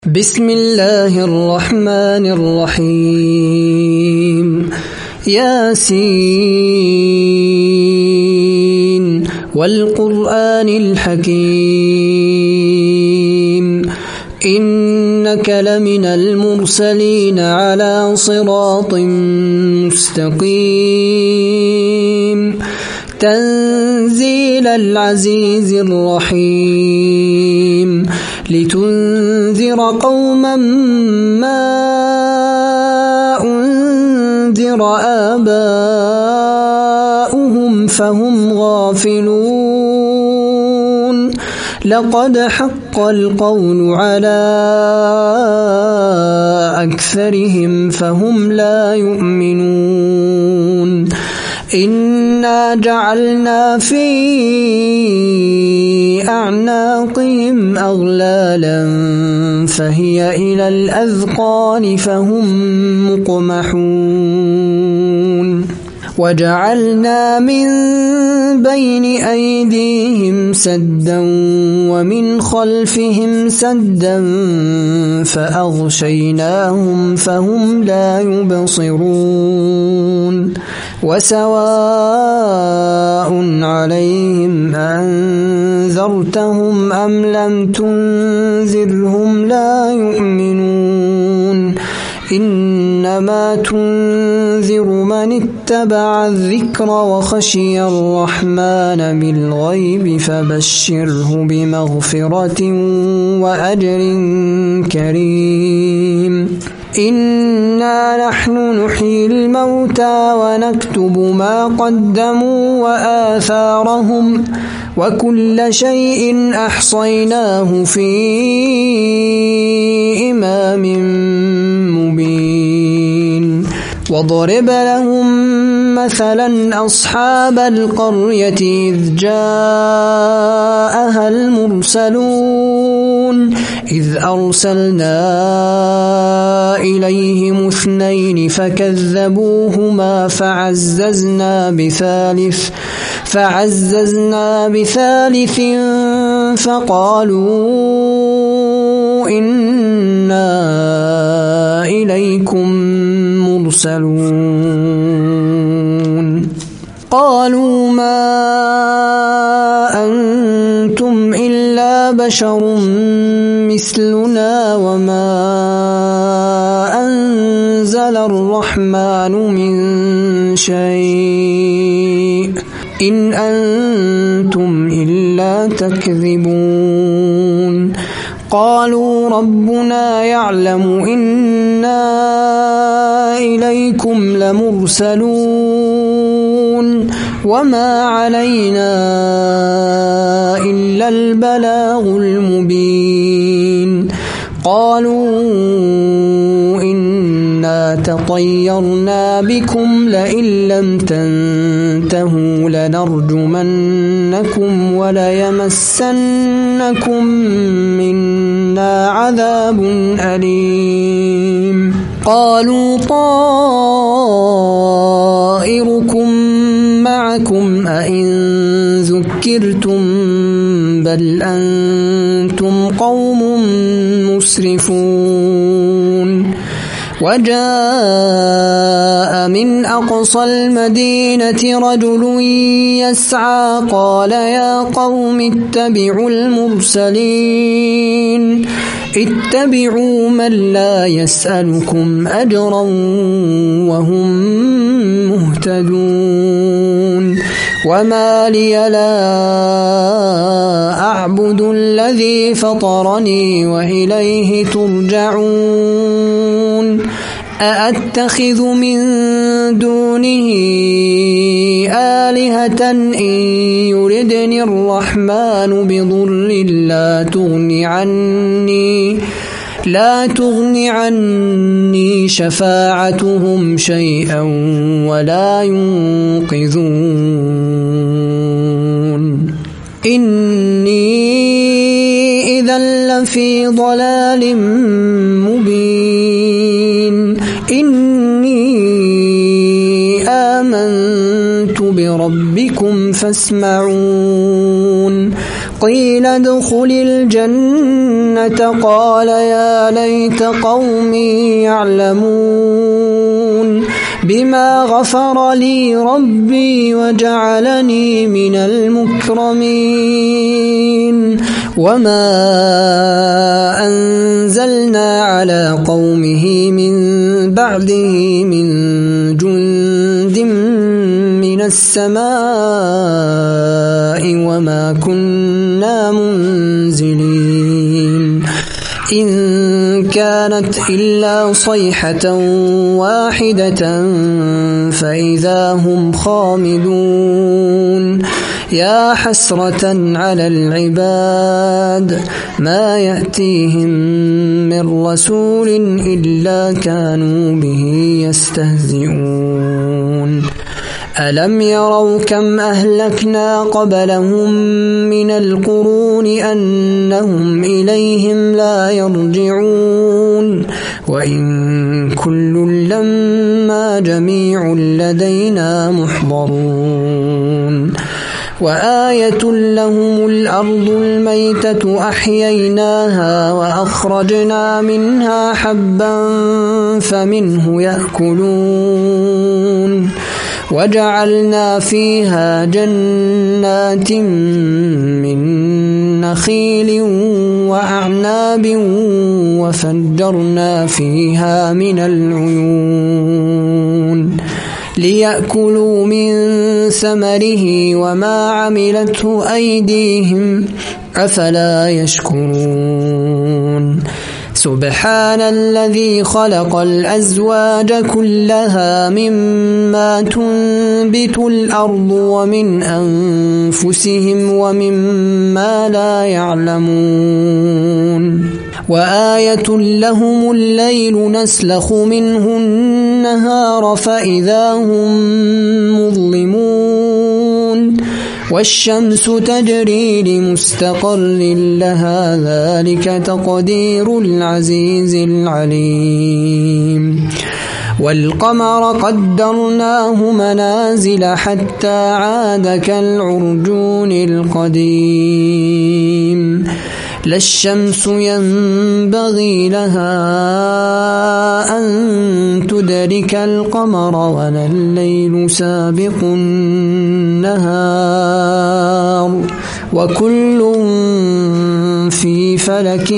بسم الله الرحمن الرحيم ياسين والقرآن الحكيم إنك لمن المرسلين على صراط مستقيم تنزيل العزيز الرحيم لتنذر قوما ما أنذر آباؤهم فهم غافلون لقد حق القول على أكثرهم فهم لا يؤمنون إنا جعلنا في أعناقهم أغلالا فهي إلى الأذقان فهم مقمحون وجعلنا من بين أيديهم سدا ومن خلفهم سدا فأغشيناهم فهم لا يبصرون وسواء عليهم أنذرتهم أم لم تنذرهم لا يؤمنون إنما تنذر من اتبع الذكر وخشي الرحمن بالغيب فبشره بمغفرة وأجر كريم إنا نحن نحيي الموتى ونكتب ما قدموا وآثارهم وكل شيء أحصيناه في إمام مبين واضرب لهم مثلا أصحاب القرية إذ جاءها المرسلون إذ أرسلنا إليهم اثنين فكذبوهما فعززنا بثالث فقالوا إنا إليكم مرسلون قالوا ما أنتم إلا بشر مثلنا وما أنزل الرحمن من شيء إن أنتم إلا تكذبون قالوا ربنا يعلم إنا إليكم لمرسلون وما علينا إلا البلاغ المبين قالوا إنا تطيرنا بكم لئن لم تنتهوا لنرجمنكم وليمسنكم منا عذاب أليم قالوا طائركم معكم أئن ذكرتم بل أنتم قوم مسرفون وجاء من أقصى المدينة رجل يسعى قال يا قوم اتبعوا المرسلين اتبعوا من لا يسألكم أجرا وهم مهتدون وما لي لا أعبد الذي فطرني وإليه ترجعون أأتخذ من دونه آلهة إن يردني الرحمن بضر لا تغني عني شفاعتهم شيئا ولا ينقذون إني إذا لفي ضلال مبين إني آمنت بربكم فاسمعون قيل ادخل الجنة قال يا ليت قومي يعلمون بما غفر لي ربي وجعلني من المكرمين وما أنزلنا على قومه من بعده من جند من السماء وما كنا منزلين إن كانت إلا صيحة واحدة فإذا هم خامدون يا حسرة على العباد ما يأتيهم من رسول إلا كانوا به يستهزئون ألم يروا كم أهلكنا قبلهم من القرون أنهم إليهم لا يرجعون وإن كل لما جميع لدينا محضرون وآية لهم الأرض الميتة أحييناها وأخرجنا منها حبا فمنه يأكلون وجعلنا فيها جنات من نخيل وأعناب وفجرنا فيها من العيون ليأكلوا من ثمره وما عملته أيديهم أفلا يشكرون سبحان الذي خلق الأزواج كلها مما تنبت الأرض ومن أنفسهم ومما لا يعلمون وآية لهم الليل نسلخ منه النهار فإذا هم مظلمون والشمس تجري لمستقر لها ذلك تقدير العزيز العليم والقمر قدرناه منازل حتى عاد كالعرجون القديم لا الشمس ينبغي لها أن تدرك القمر ولا الليل سابق النهار وكل في فلك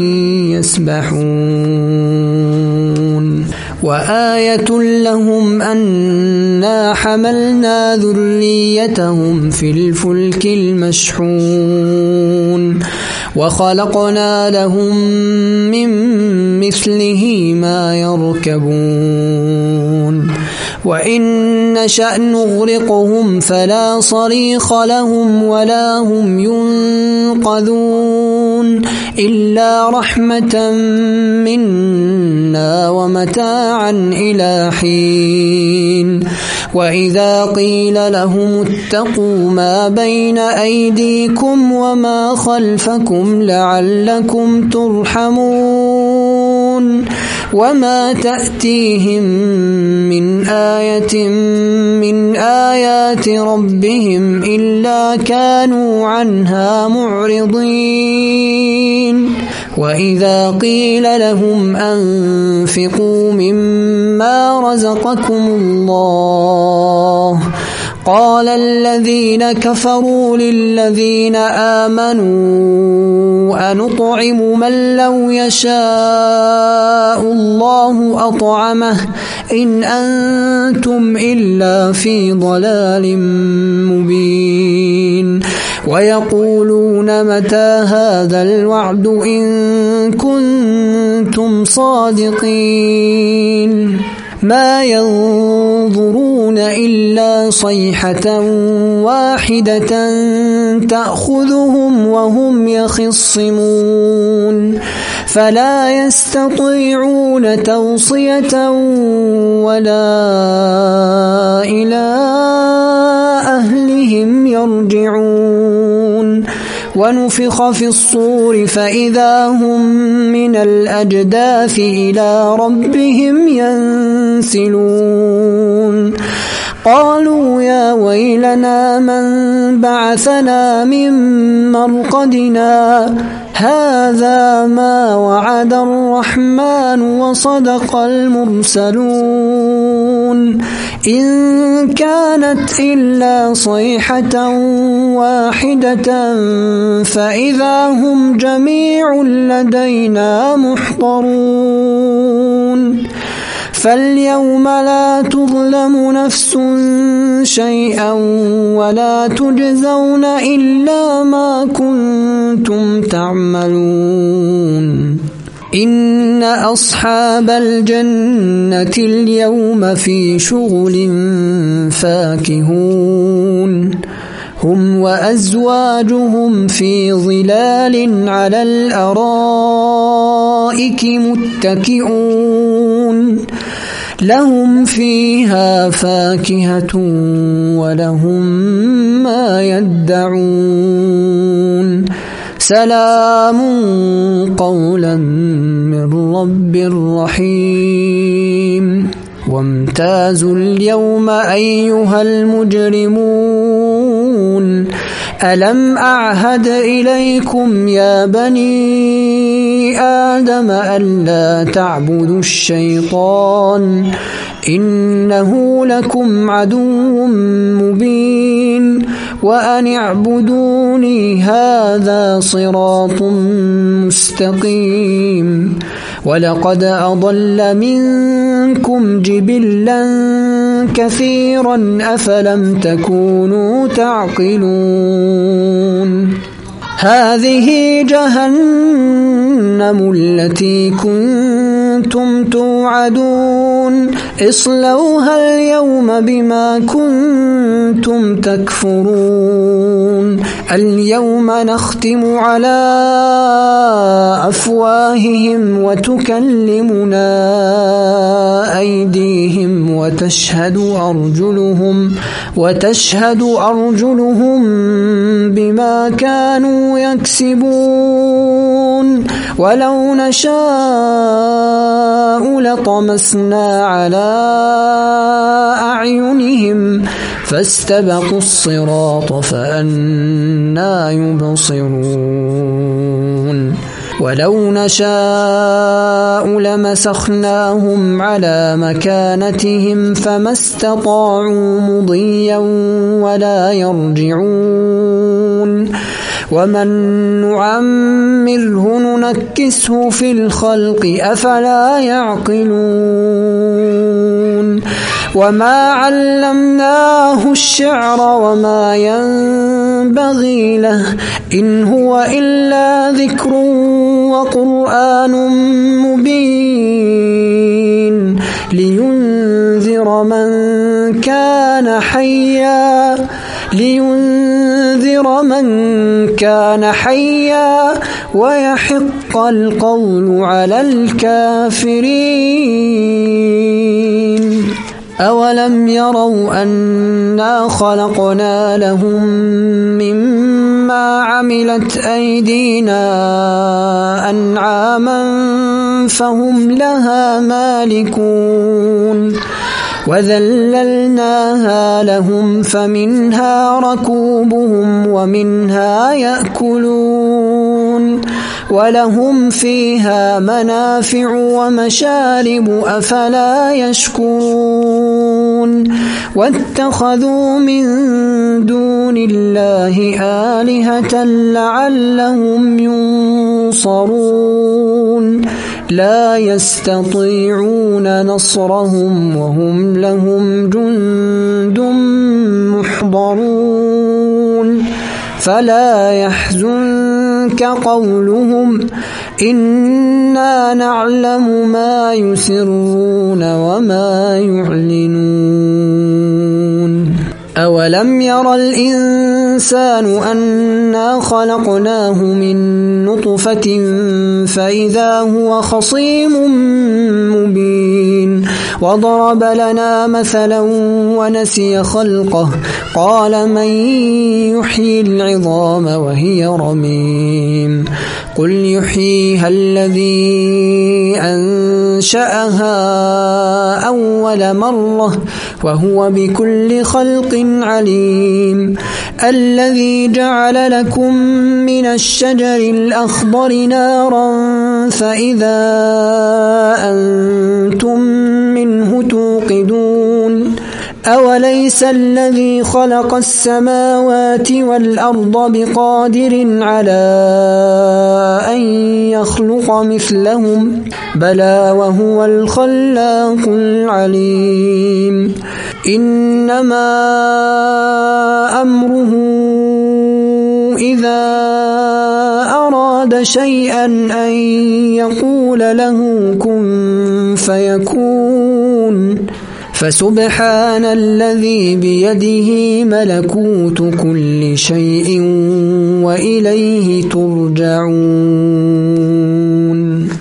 يسبحون وآية لهم أنا حملنا ذريتهم في الفلك المشحون وخلقنا لهم من مثله ما يركبون وإن نشأ نغرقهم فلا صريخ لهم ولا هم ينقذون إلا رحمة منا ومتاعا إلى حين وإذا قيل لهم اتقوا ما بين أيديكم وما خلفكم لعلكم ترحمون وما تأتيهم من آية من آيات ربهم إلا كانوا عنها معرضين وإذا قيل لهم أنفقوا مما رزقكم الله قال الذين كفروا للذين آمنوا أنطعم من لو يشاء الله أطعمه إن أنتم إلا في ضلال مبين ويقولون متى هذا الوعد إن كنتم صادقين ما ينظرون إلا صيحة واحدة تأخذهم وهم يخصمون فلا يستطيعون توصية ولا إلى أهلهم يرجعون ونفخ في الصور فإذا هم من الأجداث إلى ربهم ينسلون قالوا يا ويلنا من بعثنا من مرقدنا هذا ما وعد الرحمن وصدق المرسلون إن كانت إلا صيحة واحدة فإذا هم جميع لدينا محضرون فاليوم لا تظلم نفس شيئا ولا تجزون إلا ما كنتم تعملون إن أصحاب الجنة اليوم في شغل فاكهون هم وأزواجهم في ظلال على الأرائك متكئون لهم فيها فاكهة ولهم ما يدعون سلام قولا من رب رحيم وامتازوا اليوم أيها المجرمون ألم أعهد إليكم يا بني آدم ألا تعبدوا الشيطان إنه لكم عدو مبين وأن اعبدوني هذا صراط مستقيم ولقد أضل منكم جبلا كثيرا أفلم تكونوا تعقلون هذه جهنم التي كنتم توعدون اصلوها اليوم بما كنتم تكفرون اليوم نختم على أفواههم وتكلمنا أيديهم وتشهد أرجلهم بما كانوا يكسبون ولو نشاء لطمسنا على أعينهم فاستبقوا الصراط فأنى يبصرون ولو نشاء لمسخناهم على مكانتهم فما استطاعوا مضيا ولا يرجعون ومن نعمره ننكسه في الخلق أفلا يعقلون وما علمناه الشعر وما ينبغي له إن هو إلا ذكر وقرآن مبين لينذر من كان حيا ويحق القول على الكافرين أولم يروا أنا خلقنا لهم مما عملت أيدينا أنعاما فهم لها مالكون وذللناها لهم فمنها ركوبهم ومنها يأكلون ولهم فيها منافع ومشارب أفلا يشكرون واتخذوا من دون الله آلهة لعلهم ينصرون لا يستطيعون نصرهم وهم لهم جند محضرون فلا يحزنك قولهم إنا نعلم ما يسرون وما يعلنون أولم ير الإنسان أنا خلقناه من نطفة فإذا هو خصيم مبين وضرب لنا مثلا ونسي خلقه قال من يحيي العظام وهي رميم قل يحييها الذي أنشأها أول مرة وهو بكل خلق عليم الذي جعل لكم من الشجر الأخضر نارا فإذا أنتم منه توقدون أوليس الذي خلق السماوات والأرض بقادر على أن يخلق مثلهم بلى وهو الخلاق العليم إنما أمره إذا أراد شيئا أن يقول له كن فيكون فسبحان الذي بيده ملكوت كل شيء وإليه ترجعون.